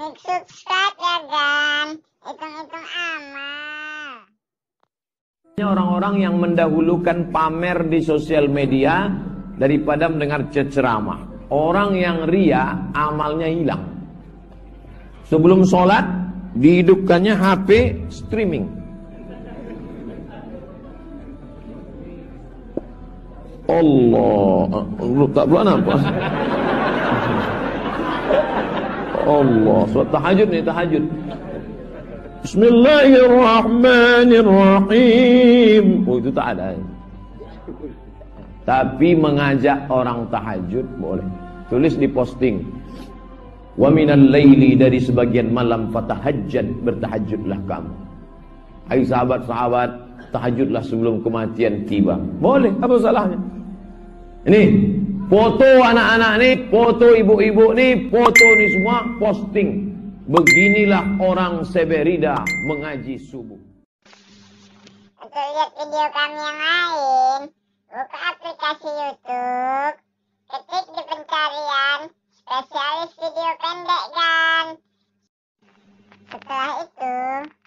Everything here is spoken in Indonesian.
Klik subscribe ya Gan. Hitung-hitung amal. Orang-orang yang mendahulukan pamer di sosial media daripada mendengar ceramah. Orang yang ria, amalnya hilang. Sebelum sholat, dihidupkannya HP streaming. Allah, tak buat apa? Allah, surat tahajud nih, tahajud. Bismillahirrahmanirrahim. Oh, itu tak ada. Tapi mengajak orang tahajud boleh. Tulis di posting. Wa minal laili, dari sebagian malam fatahajjad, bertahajudlah kamu. Hai sahabat-sahabat, tahajudlah sebelum kematian tiba. Boleh, apa salahnya? Ini foto anak-anak nih, foto ibu-ibu nih, foto nih semua posting. Beginilah orang Seberida mengaji subuh. Untuk lihat video kami yang lain, buka aplikasi YouTube, ketik di pencarian spesialis video pendek Gan. Setelah itu